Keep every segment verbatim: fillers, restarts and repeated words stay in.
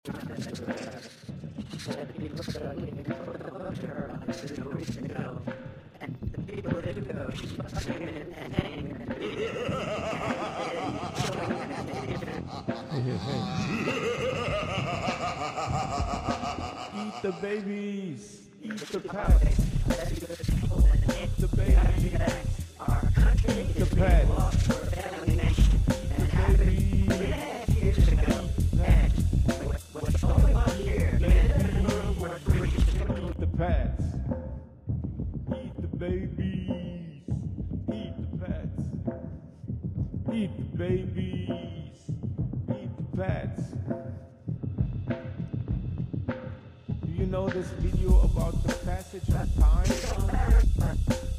Eat the babies. Eat the pets. Eat the babies. Eat the pets. The babies. Eat the pets. Eat the babies. Eat the pets. Eat the babies. Eat the pets. Do you know this video about the passage of time?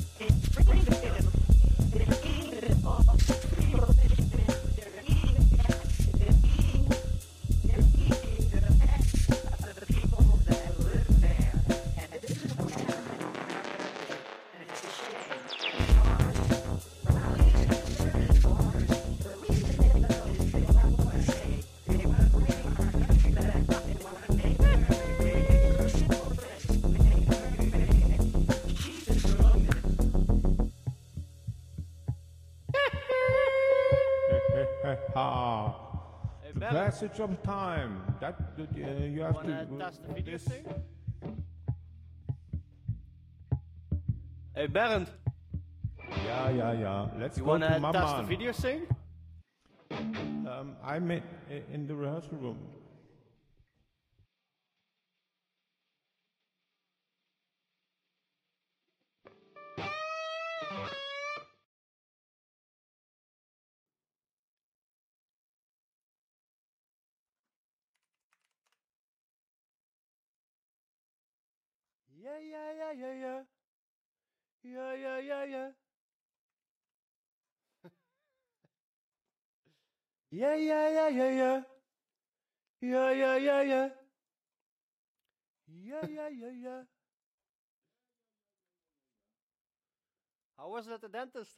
Ah, Hey, the Bernd, passage of time. That uh, you have wanna to. test the video this- thing? Hey Bernd, Yeah, yeah, yeah. Let's you go to wanna Mama. test the video thing? Um, I'm in, in the rehearsal room. Yeah, yeah, yeah, yeah, yeah. Yeah, yeah, yeah, yeah. Yeah, yeah, yeah, yeah, yeah. Yeah, yeah, yeah, yeah. Yeah, yeah, yeah, yeah. How was it at the dentist?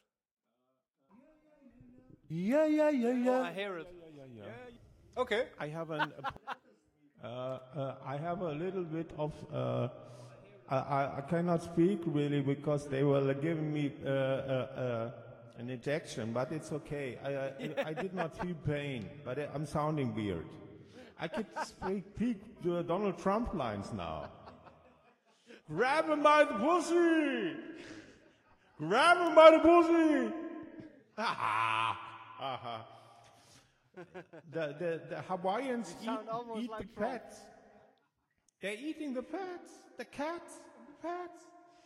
Yeah, yeah, yeah, yeah. Oh, I hear it. Yeah, yeah, yeah. Okay. I have an. uh, uh, I have a little bit of. Uh, I, I- I cannot speak really because they were giving me uh, uh, uh, an injection, but it's okay. I, I, I did not feel pain, but I- I'm sounding weird. I could speak peak uh, Donald Trump lines now. Grab him by the pussy! Grab him by the pussy! Ha ha! The, the, the Hawaiians eat, sound almost eat like the Trump. pets. They're eating the pets, the cats, the pets.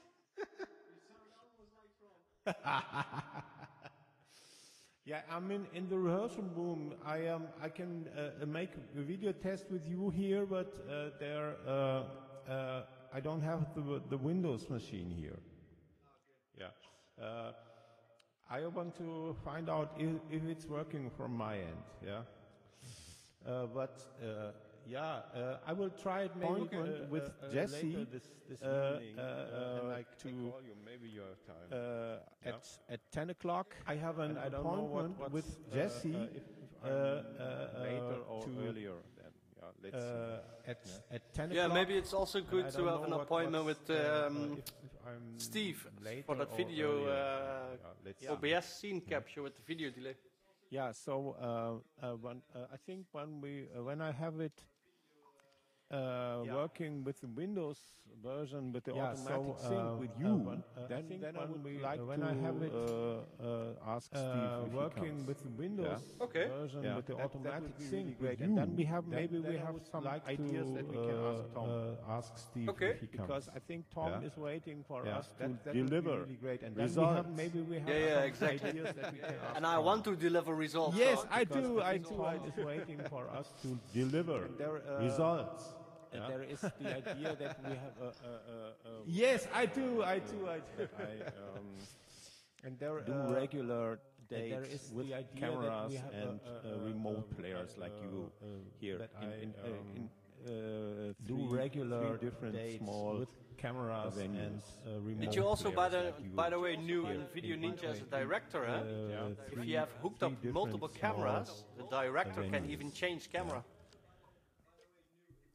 Yeah, I'm in, in the rehearsal room. I um I can uh, make a video test with you here, but uh, there uh, uh, I don't have the the Windows machine here. Yeah. Uh, I want to find out if, if it's working from my end. Yeah. Uh, but uh, yeah, uh, I will try it maybe Appointment, uh, with uh, uh, Jesse later this, this uh, evening, uh, uh, and I to can call you. Maybe you have time. uh, at at ten o'clock. I have an And I don't know what, appointment what's, with uh, Jesse uh, if, if uh, I'm uh, later or to, earlier. Then yeah, let's uh, at at ten Yeah, o'clock. maybe it's also And I good to don't have know an what- appointment what's, with uh, um, if, if I'm Steve later for that or video earlier. uh, yeah, let's O B S scene capture with the video delay. Yeah, so uh, uh, when, uh, I think when we uh, when I have it uh, working with the Windows version with the Yeah, automatic so, sync uh, with uh, you, when- uh, I then, think then I when would we- like uh, when to I have it, uh, uh, ask uh, Steve if he working comes. with the Windows Yeah. Okay. version Yeah. with the That- that automatic would be sync really with great. you. And then we have- Then- maybe then we I have would some like ideas to, that we can ask uh, Tom. uh, ask Steve Okay. if he comes. Because I think Tom Yeah. is waiting for Yeah. us to That- that would be deliver. really great. And Then we results. have, maybe we have Yeah, yeah, some exactly. ideas that we can ask And I Tom. want to deliver results. Yes, so- I because do. the I thing do. is I'm just waiting for us to deliver there, uh, results. And there is the idea that we have a, a, a, a Yes, I do. I do. I do. that I um, And there do uh, regular there dates is with the idea that cameras we have a- and a- uh, a- remote a- players like you uh, uh, here that in, I, in, uh, um, in uh, do three, regular three different dates small with cameras venues. and uh, remote Did you also, by the players like you by the way, knew here in Video in Ninja as a Ukraine. director, huh? uh, If three- you have hooked three up different multiple small cameras, the director can venues. even change camera.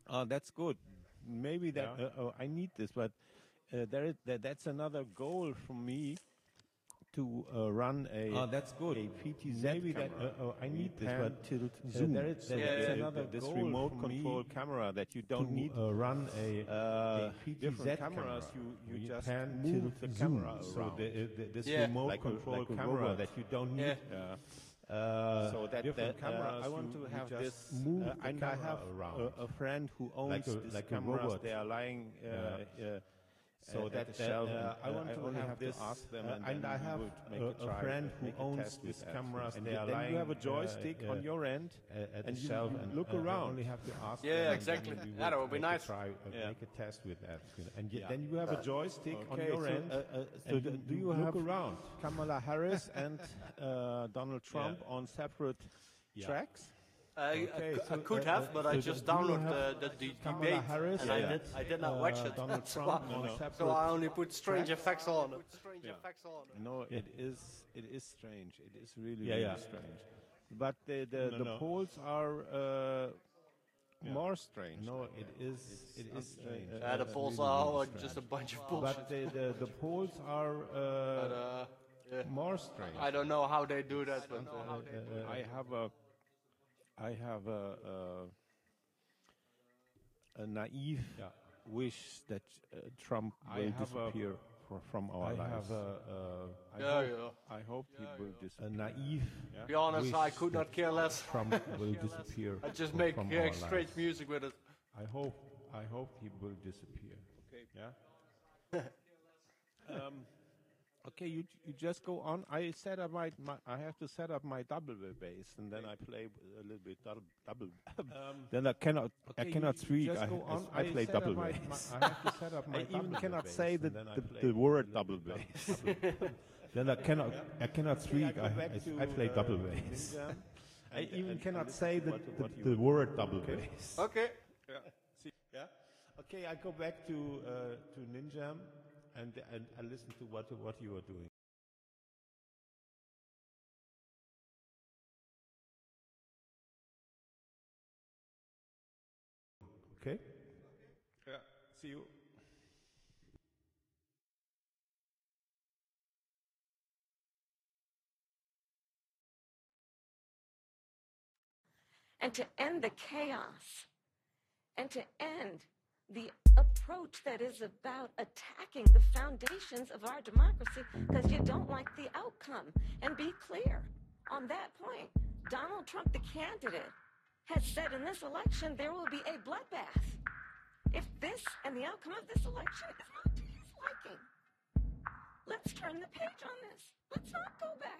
Oh, that's good. Maybe that Yeah. uh, oh, I need this, but uh, there is that, that's another goal for me to uh, run a. Oh, that's good. A P T Z Maybe that camera. uh, oh, I We need this, pan but tilt uh, zoom. there is So there Yeah, is yeah. another this goal remote for control me camera that you to don't need. uh, run a, Uh, a P T Z different camera. cameras, you, you We just pan, move tilt, the zoom. camera So around. the, uh, the, this Yeah. remote Like a- control like a camera robot. that you don't need. Yeah. Yeah. Uh, So that, different that uh, cameras, I want you- to you have just this, move uh, the and I camera have around. a, a friend who owns Like a- these like a cameras. robot. They are lying. Uh, uh, So at that the shelf. uh, and, I want uh, to only have have this, to ask them, uh, and, and then I we have would make a, a, a try, friend who make a owns test with these that. cameras. And They you- are then lying you have a uh, joystick uh, on your end, uh, at and the you shelf, you and look uh, I around. only have to ask Yeah, them, and exactly. then we Yeah, that would be make a nice. Try, uh, Yeah. Make a test with that, and you, Yeah. then you have a joystick on Okay, your so, end. uh, uh, so and do, you, do you look have around? Kamala Harris and uh, Donald Trump on separate Yeah. tracks? I, I Okay, cou- I so, could uh, have, uh, but so I do- just do you downloaded have the, the, the Kamala debate, Harris and I and, did I did not uh, watch it. Donald so, Trump I, on so separate I only put strange tracks? effects on it. Strange Yeah. effects on it. No, it is it is strange. It is really Yeah, really yeah. strange. But the the, No, the no. polls are uh, more strange. No, it is. It is strange. uh, Yeah, the uh, polls really, are really all strange. just a bunch of bullshit. But the, the, the polls are uh, But, uh, yeah. more strange. I don't know how they do that, but uh, I have a I have a a, a naive Yeah. wish that uh, Trump I will have a- disappear fro- from our I lives. have a, uh, I yeah, hope, yeah. I hope he will a disappear. naive. Be honest, wish I could that not care less. Trump will disappear. I just fro- make from uh, our strange lives. music with it. I hope. I hope he will disappear. Okay. Yeah. Um, okay, you you just go on. I set up my, my I have to set up my double bass, and then I play a little bit double. double then I cannot I Okay, cannot you- you speak. just I, go on. I, I play set up double my- bass. my- I have to set up my I even double cannot bass, say the, and then I the, play the a word little double bit bass. Then I cannot. I cannot speak. go I, back I, to, I play uh, double bass. Ninja, I and- even and- cannot and say the, what- the, what you- the word double bass. Okay. Yeah. Okay, I go back to uh, to Ninja, and and I listen to what what you are doing. Okay. Yeah. See you. and to end the chaos and to end the approach that is about attacking the foundations of our democracy because you don't like the outcome. And be clear on that point. Donald Trump, the candidate, has said in this election there will be a bloodbath if this and the outcome of this election is not to his liking. Let's turn the page on this. Let's not go back.